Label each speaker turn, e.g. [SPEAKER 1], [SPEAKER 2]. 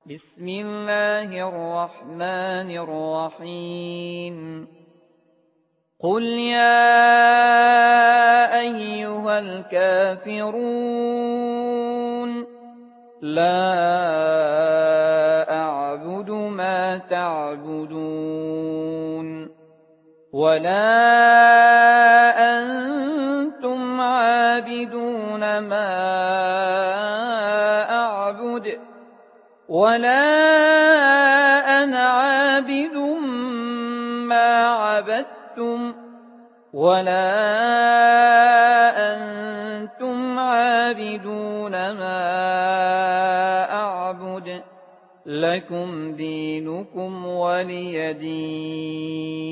[SPEAKER 1] بسم الله الرحمن الرحيم قل يا أيها الكافرون لا أعبد ما تعبدون ولا أنتم عابدون ما أعبد ولا أنا عابد ما عبدتم ولا أنتم عابدون ما أعبد لكم دينكم ولي دين.